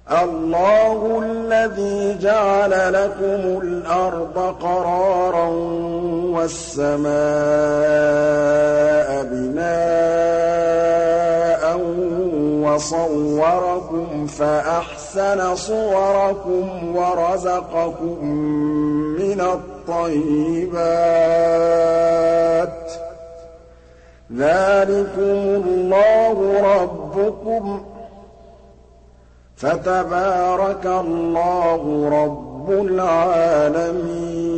اللَّهُ الَّذِي جَعَلَ لَكُمُ الْأَرْضَ قَرَارًا وَالسَّمَاءَ بِنَاءً وَصَوَّرَكُمْ فَأَحْسَنَ صُوَرَكُمْ وَرَزَقَكُم مِّنَ الطَّيِّبَاتِ ۚ ذَٰلِكُمُ اللَّهُ رَبُّكُمْ ۖ فَتَبَارَكَ اللَّهُ رَبُّ الْعَالَمِينَ